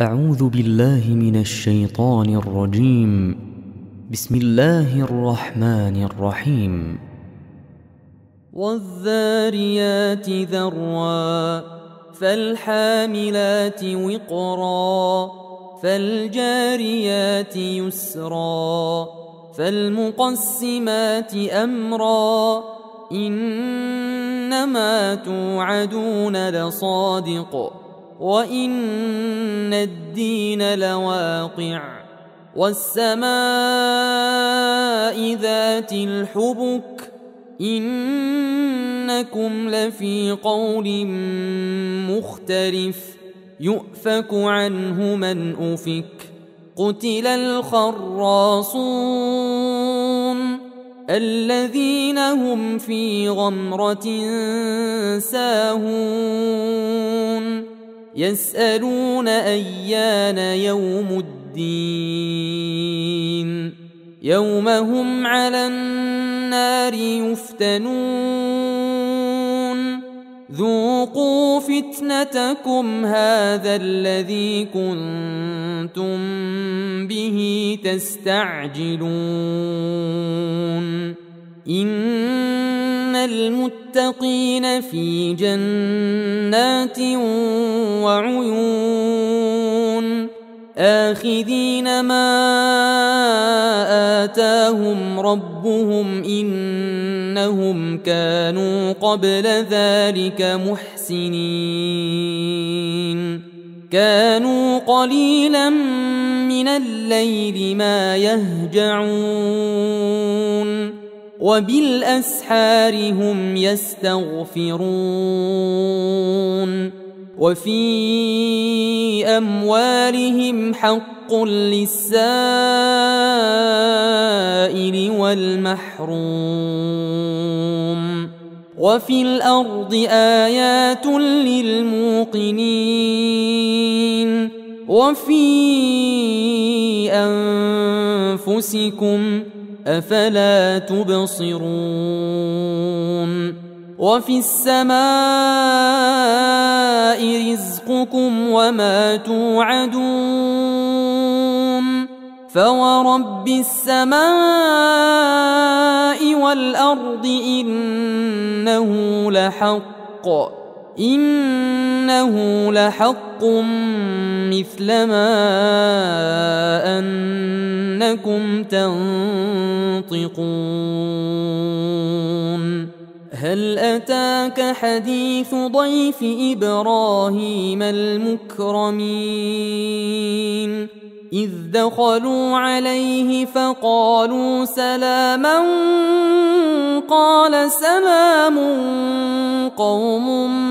أعوذ بالله من الشيطان الرجيم. بسم الله الرحمن الرحيم. والذاريات ذروا فالحاملات وقرا فالجاريات يسرا فالمقسمات أمرا إنما توعدون لصادق وإن الدين لواقع والسماء ذات الحبك إنكم لفي قول مختلف يؤفك عنه من أفك قتل الخراصون الذين هم في غمرة ساهون يسألون أيان يوم الدين يوم هم على النار يفتنون ذوقوا فتنتكم هذا الذي كنتم به تستعجلون إن المتقين في جنات وعيون آخذين ما آتاهم ربهم إنهم كانوا قبل ذلك محسنين كانوا قليلا من الليل ما يهجعون وبالأسحار هم يستغفرون وفي أموالهم حق للسائل والمحروم وفي الأرض آيات للموقنين وفي أنفسكم أفلا تبصرون وفي السماء رزقكم وما توعدون فورب السماء والأرض إنه لحق مثل ما أنكم تنطقون هل أتاك حديث ضيف إبراهيم المكرمين إذ دخلوا عليه فقالوا سلاما قال سلام قوم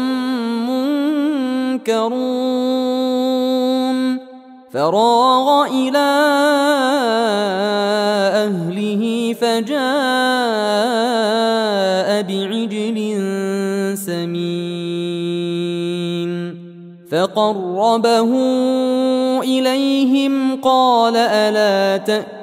منكرون فراغ إلى أهله فجاء بعجل سمين فقربه إليهم قال ألا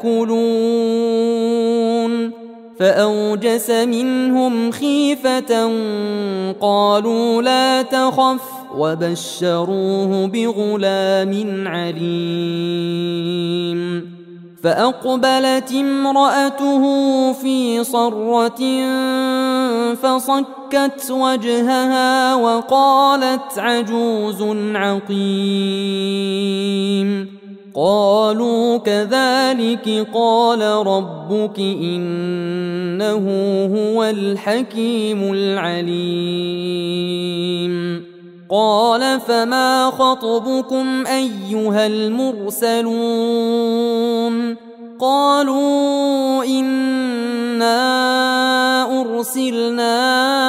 تأكلون فأوجس منهم خيفة قالوا لا تخف وبشروه بغلام عليم فأقبلت امرأته في صرة فصكت وجهها وقالت عجوز عقيم قالوا كذلك قال ربك إنه هو الحكيم العليم قال فما خطبكم أيها المرسلون قالوا إنا أرسلنا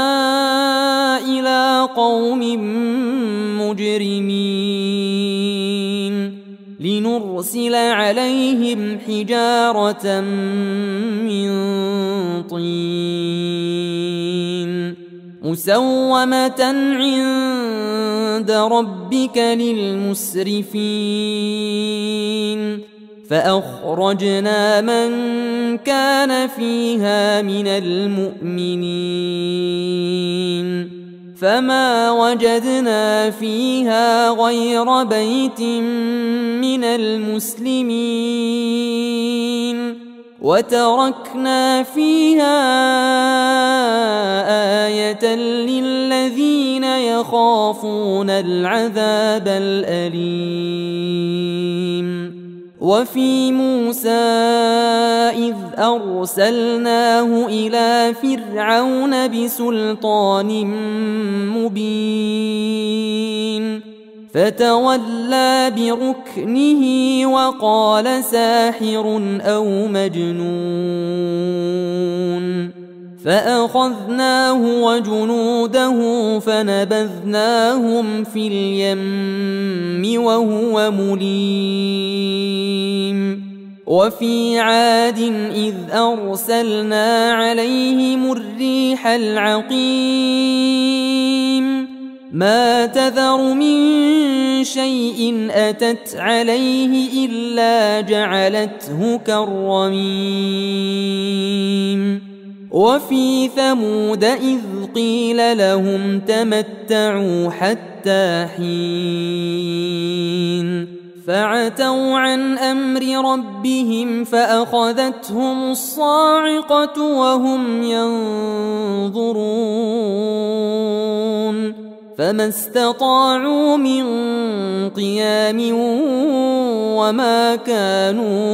إلى قوم مجرمين لنرسل عليهم حجارة من طين مسومة عند ربك للمسرفين فأخرجنا من كان فيها من المؤمنين فما وجدنا فيها غير بيت من المسلمين وتركنا فيها آية للذين يخافون العذاب الأليم. وفي موسى إذ أرسلناه إلى فرعون بسلطان مبين فتولى بركنه وقال ساحر أو مجنون فأخذناه وجنوده فنبذناهم في اليم وهو مليم. وفي عاد إذ أرسلنا عليهم الريح العقيم ما تذر من شيء أتت عليه إلا جعلته كالرميم. وفي ثمود إذ قيل لهم تمتعوا حتى حين فعتوا عن أمر ربهم فأخذتهم الصاعقة وهم ينظرون فما استطاعوا من قيام وما كانوا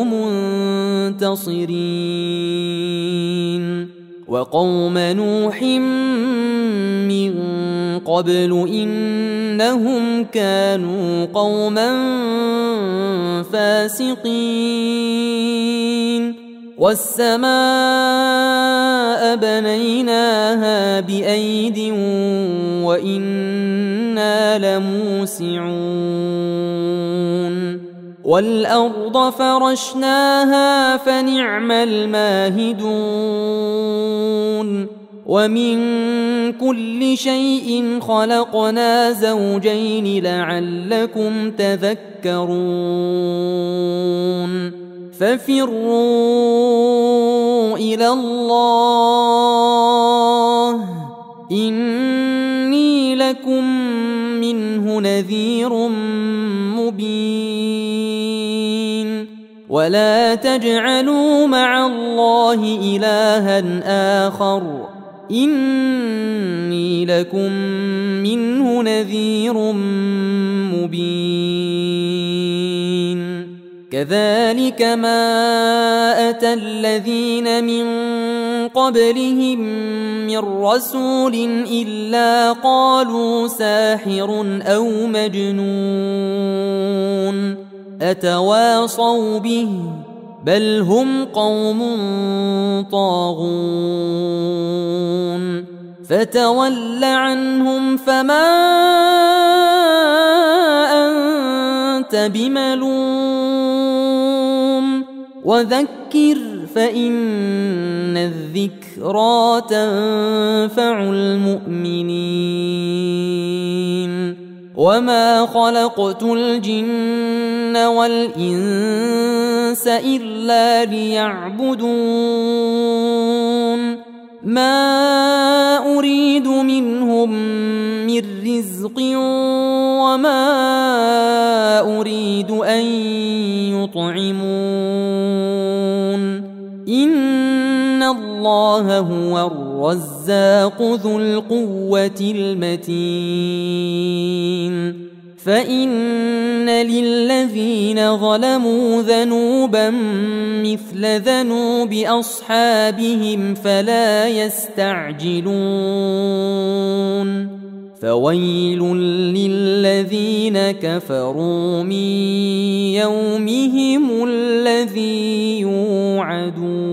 منتصرين. وقوم نوح من قبل إنهم كانوا قوما فاسقين. والسماء بنيناها بأيد وإنا لموسعون. والأرض فرشناها فنعم الماهدون. ومن كل شيء خلقنا زوجين لعلكم تذكرون. ففروا إلى الله إني لكم منه نذير مبين. ولا تجعلوا مع الله إلها آخر إني لكم منه نذير مبين. كذلك ما أتى الذين من قبلهم من رسول إلا قالوا ساحر أو مجنون أتواصوا به بل هم قوم طاغون. فتول عنهم فما أنت بملوم وذكر فإن الذكرى تنفع المؤمنين. وما خلقت الجن والإنس إلا ليعبدون ما أريد منهم من رزق وما أريد أن يطعمون إن الله هو الرزاق ذو القوة المتين. فإن للذين ظلموا ذنوبا مثل ذنوب أصحابهم فلا يستعجلون. فويل للذين كفروا من يومهم الذي يوعدون.